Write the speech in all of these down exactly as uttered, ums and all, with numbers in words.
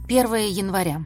первое января.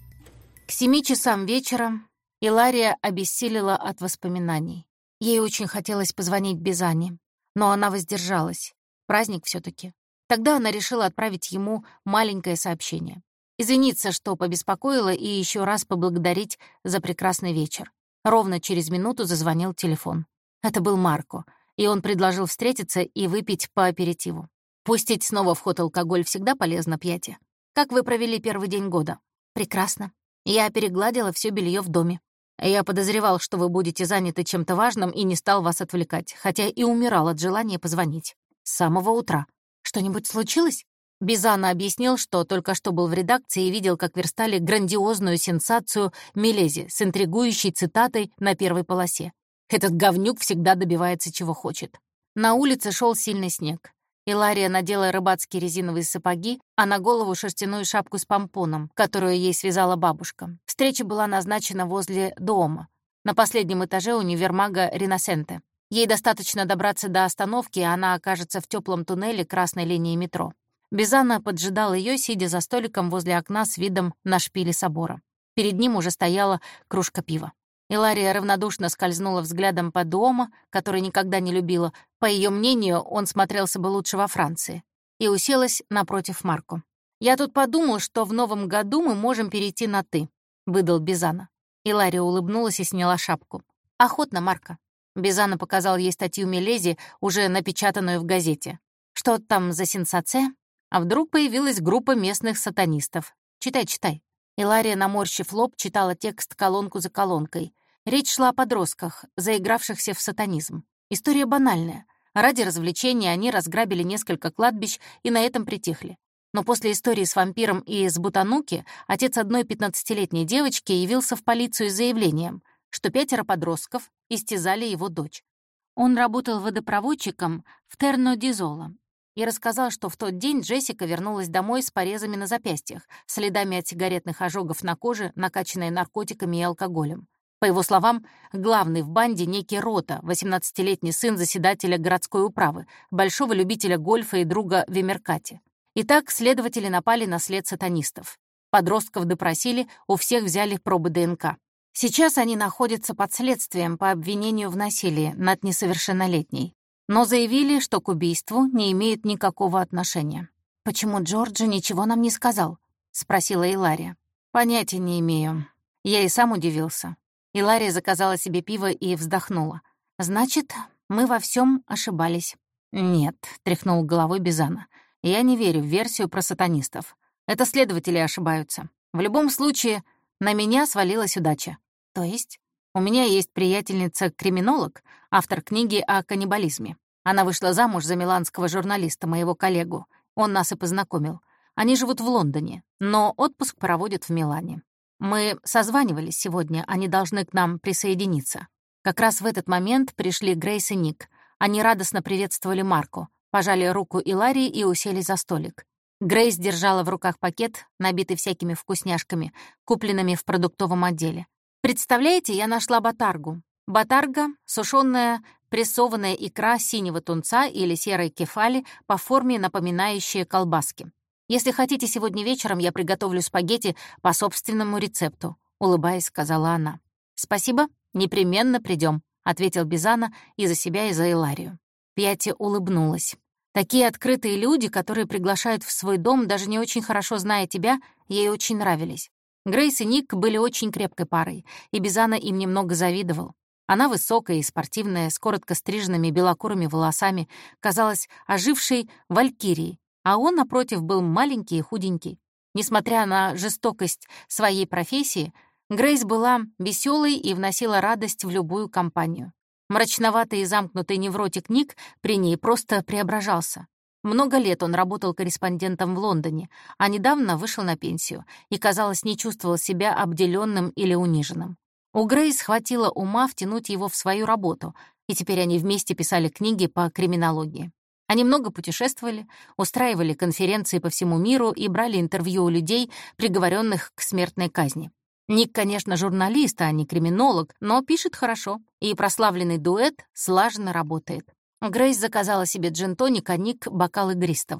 К семи часам вечера Илария обессилила от воспоминаний. Ей очень хотелось позвонить Бизане, но она воздержалась. Праздник все таки. Тогда она решила отправить ему маленькое сообщение. Извиниться, что побеспокоила, и еще раз поблагодарить за прекрасный вечер. Ровно через минуту зазвонил телефон. Это был Марко, и он предложил встретиться и выпить по аперитиву. Пустить снова в ход алкоголь всегда полезно, Пьяти. Как вы провели первый день года? Прекрасно. Я перегладила все белье в доме. Я подозревал, что вы будете заняты чем-то важным, и не стал вас отвлекать, хотя и умирал от желания позвонить. С самого утра. Что-нибудь случилось? Бизана объяснил, что только что был в редакции и видел, как верстали грандиозную сенсацию Милези с интригующей цитатой на первой полосе. Этот говнюк всегда добивается, чего хочет. На улице шел сильный снег. Илария надела рыбацкие резиновые сапоги, а на голову шерстяную шапку с помпоном, которую ей связала бабушка. Встреча была назначена возле дома, на последнем этаже универмага «Риносенте». Ей достаточно добраться до остановки, и она окажется в теплом туннеле красной линии метро. Бизана поджидал ее, сидя за столиком возле окна с видом на шпили собора. Перед ним уже стояла кружка пива. Илария равнодушно скользнула взглядом по Дуомо, который никогда не любила. По ее мнению, он смотрелся бы лучше во Франции. И уселась напротив Марко. «Я тут подумал, что в новом году мы можем перейти на «ты», — выдал Бизана. Илария улыбнулась и сняла шапку. «Охотно, Марко». Бизана показал ей статью Милези, уже напечатанную в газете. «Что там за сенсация?» А вдруг появилась группа местных сатанистов. «Читай, читай». Илария, наморщив лоб, читала текст колонку за колонкой. Речь шла о подростках, заигравшихся в сатанизм. История банальная. Ради развлечения они разграбили несколько кладбищ и на этом притихли. Но после истории с вампиром и с Бутануки отец одной пятнадцатилетней девочки явился в полицию с заявлением, что пятеро подростков истязали его дочь. Он работал водопроводчиком в Терно-Дизоло и рассказал, что в тот день Джессика вернулась домой с порезами на запястьях, следами от сигаретных ожогов на коже, накачанной наркотиками и алкоголем. По его словам, главный в банде некий Рота, восемнадцатилетний сын заседателя городской управы, большого любителя гольфа и друга Вимеркати. Итак, следователи напали на след сатанистов. Подростков допросили, у всех взяли пробы ДНК. Сейчас они находятся под следствием по обвинению в насилии над несовершеннолетней, но заявили, что к убийству не имеют никакого отношения. «Почему Джорджи ничего нам не сказал?» — спросила Илария. «Понятия не имею. Я и сам удивился». Илария заказала себе пиво и вздохнула. «Значит, мы во всем ошибались». «Нет», — тряхнул головой Бизана. «Я не верю в версию про сатанистов. Это следователи ошибаются. В любом случае, на меня свалилась удача. То есть? У меня есть приятельница-криминолог, автор книги о каннибализме. Она вышла замуж за миланского журналиста, моего коллегу. Он нас и познакомил. Они живут в Лондоне, но отпуск проводят в Милане. Мы созванивались сегодня, они должны к нам присоединиться. Как раз в этот момент пришли Грейс и Ник. Они радостно приветствовали Марко, пожали руку Иларии и уселись за столик. Грейс держала в руках пакет, набитый всякими вкусняшками, купленными в продуктовом отделе. «Представляете, я нашла батаргу. Батарга — сушёная прессованная икра синего тунца или серой кефали, по форме напоминающие колбаски. Если хотите, сегодня вечером я приготовлю спагетти по собственному рецепту», — улыбаясь, сказала она. «Спасибо, непременно придем», — ответил Бизана и за себя, и за Иларию. Пьяти улыбнулась. Такие открытые люди, которые приглашают в свой дом, даже не очень хорошо зная тебя, ей очень нравились. Грейс и Ник были очень крепкой парой, и Бизана им немного завидовал. Она высокая и спортивная, с коротко стриженными белокурыми волосами, казалась ожившей валькирией, а он, напротив, был маленький и худенький. Несмотря на жестокость своей профессии, Грейс была веселой и вносила радость в любую компанию. Мрачноватый и замкнутый невротик Ник при ней просто преображался. Много лет он работал корреспондентом в Лондоне, а недавно вышел на пенсию и, казалось, не чувствовал себя обделенным или униженным. У Грейс хватило ума втянуть его в свою работу, и теперь они вместе писали книги по криминологии. Они много путешествовали, устраивали конференции по всему миру и брали интервью у людей, приговоренных к смертной казни. Ник, конечно, журналист, а не криминолог, но пишет хорошо, и прославленный дуэт слаженно работает. Грейс заказала себе джин-тоник, а Ник — бокал игристого.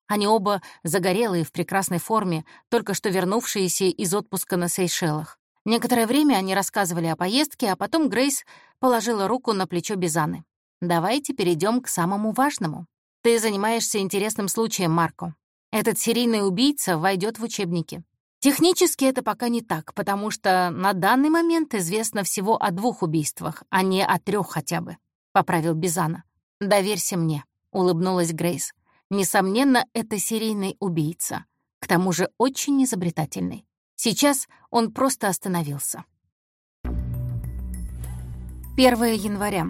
Они оба загорелые, в прекрасной форме, только что вернувшиеся из отпуска на Сейшелах. Некоторое время они рассказывали о поездке, а потом Грейс положила руку на плечо Бизаны. «Давайте перейдем к самому важному. Ты занимаешься интересным случаем, Марко. Этот серийный убийца войдет в учебники. Технически это пока не так, потому что на данный момент известно всего о двух убийствах, а не о трех хотя бы», — поправил Бизана. «Доверься мне», — улыбнулась Грейс. «Несомненно, это серийный убийца. К тому же очень изобретательный. Сейчас он просто остановился». первое января.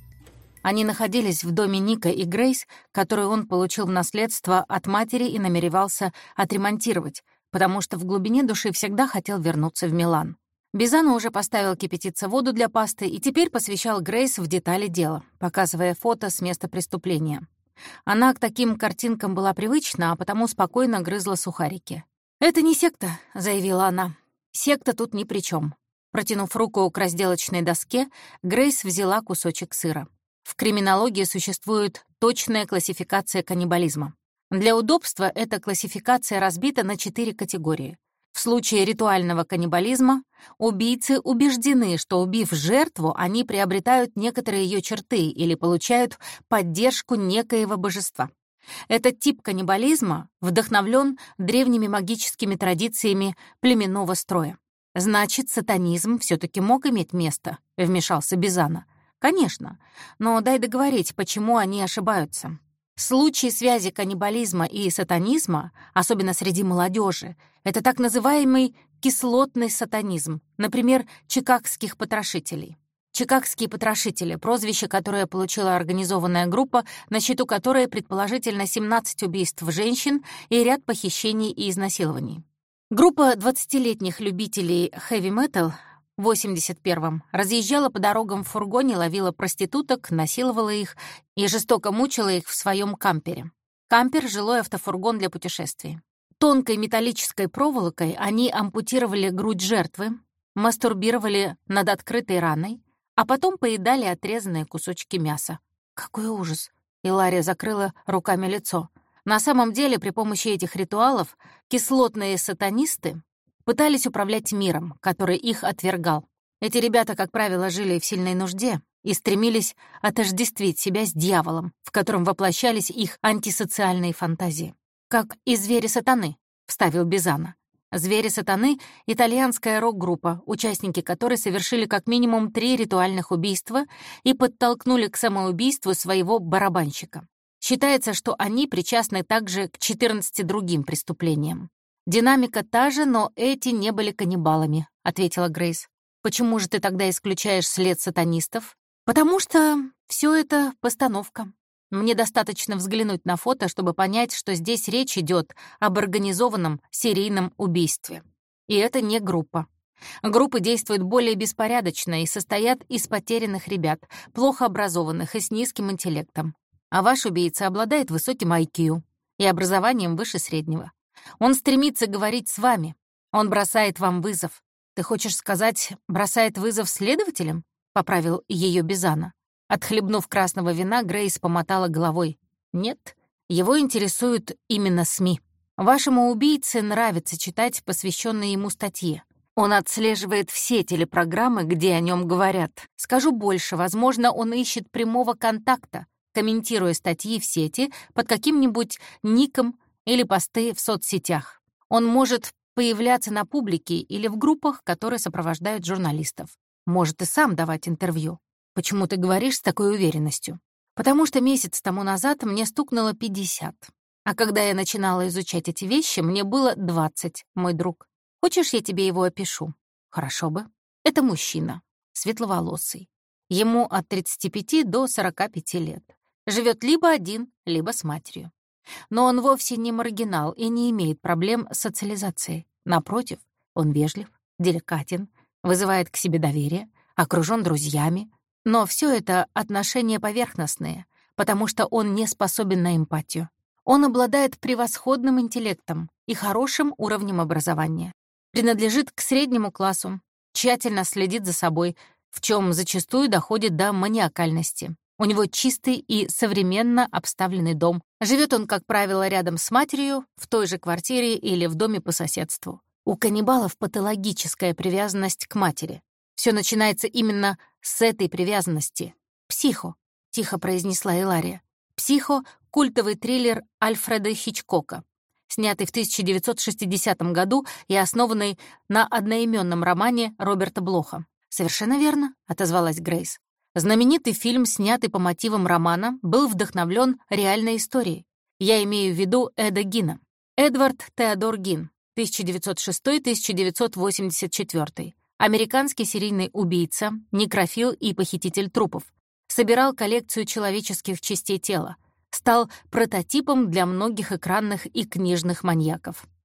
Они находились в доме Ника и Грейс, который он получил в наследство от матери и намеревался отремонтировать, потому что в глубине души всегда хотел вернуться в Милан. Бизано уже поставил кипятиться воду для пасты и теперь посвящал Грейс в детали дела, показывая фото с места преступления. Она к таким картинкам была привычна, а потому спокойно грызла сухарики. «Это не секта», — заявила она. «Секта тут ни при чем». Протянув руку к разделочной доске, Грейс взяла кусочек сыра. В криминологии существует точная классификация каннибализма. Для удобства эта классификация разбита на четыре категории. В случае ритуального каннибализма убийцы убеждены, что, убив жертву, они приобретают некоторые ее черты или получают поддержку некоего божества. Этот тип каннибализма вдохновлен древними магическими традициями племенного строя. «Значит, сатанизм все-таки мог иметь место», — вмешался Бизано. «Конечно, но дай договорить, почему они ошибаются. Случаи связи каннибализма и сатанизма, особенно среди молодежи, это так называемый кислотный сатанизм, например, чикагских потрошителей. Чикагские потрошители — прозвище, которое получила организованная группа, на счету которой предположительно семнадцать убийств женщин и ряд похищений и изнасилований. Группа двадцатилетних любителей хэви-метал в восемьдесят первом разъезжала по дорогам в фургоне, ловила проституток, насиловала их и жестоко мучила их в своем кампере. Кампер — жилой автофургон для путешествий. Тонкой металлической проволокой они ампутировали грудь жертвы, мастурбировали над открытой раной, а потом поедали отрезанные кусочки мяса. Какой ужас! Илария закрыла руками лицо. На самом деле, при помощи этих ритуалов кислотные сатанисты пытались управлять миром, который их отвергал. Эти ребята, как правило, жили в сильной нужде и стремились отождествить себя с дьяволом, в котором воплощались их антисоциальные фантазии. «Как и звери сатаны», — вставил Бизано. «Звери сатаны» — итальянская рок-группа, участники которой совершили как минимум три ритуальных убийства и подтолкнули к самоубийству своего барабанщика. Считается, что они причастны также к четырнадцати другим преступлениям. «Динамика та же, но эти не были каннибалами», — ответила Грейс. «Почему же ты тогда исключаешь след сатанистов?» «Потому что все это постановка. Мне достаточно взглянуть на фото, чтобы понять, что здесь речь идет об организованном серийном убийстве. И это не группа. Группы действуют более беспорядочно и состоят из потерянных ребят, плохо образованных и с низким интеллектом. А ваш убийца обладает высоким ай кью и образованием выше среднего. Он стремится говорить с вами. Он бросает вам вызов. Ты хочешь сказать, бросает вызов следователям?» — поправил ее Бизано. Отхлебнув красного вина, Грейс помотала головой. «Нет, его интересуют именно СМИ. Вашему убийце нравится читать посвященные ему статьи. Он отслеживает все телепрограммы, где о нем говорят. Скажу больше, возможно, он ищет прямого контакта, комментируя статьи в сети под каким-нибудь ником или посты в соцсетях. Он может появляться на публике или в группах, которые сопровождают журналистов. Может и сам давать интервью. Почему ты говоришь с такой уверенностью? Потому что месяц тому назад мне стукнуло пятьдесят. А когда я начинала изучать эти вещи, мне было двадцать, мой друг. Хочешь, я тебе его опишу? Хорошо бы. Это мужчина, светловолосый. Ему от тридцати пяти до сорока пяти лет. Живет либо один, либо с матерью. Но он вовсе не маргинал и не имеет проблем с социализацией. Напротив, он вежлив, деликатен, вызывает к себе доверие, окружен друзьями. Но все это отношения поверхностные, потому что он не способен на эмпатию. Он обладает превосходным интеллектом и хорошим уровнем образования. Принадлежит к среднему классу, тщательно следит за собой, в чем зачастую доходит до маниакальности. У него чистый и современно обставленный дом. Живет он, как правило, рядом с матерью, в той же квартире или в доме по соседству. У каннибалов патологическая привязанность к матери. Все начинается именно с этой привязанности. «Психо», — тихо произнесла Илария. «Психо» — культовый триллер Альфреда Хичкока, снятый в тысяча девятьсот шестидесятом году и основанный на одноименном романе Роберта Блоха. «Совершенно верно», — отозвалась Грейс. Знаменитый фильм, снятый по мотивам романа, был вдохновлен реальной историей. Я имею в виду Эда Гина. Эдвард Теодор Гин, тысяча девятьсот шестой — тысяча девятьсот восемьдесят четвёртый. Американский серийный убийца, некрофил и похититель трупов. Собирал коллекцию человеческих частей тела. Стал прототипом для многих экранных и книжных маньяков.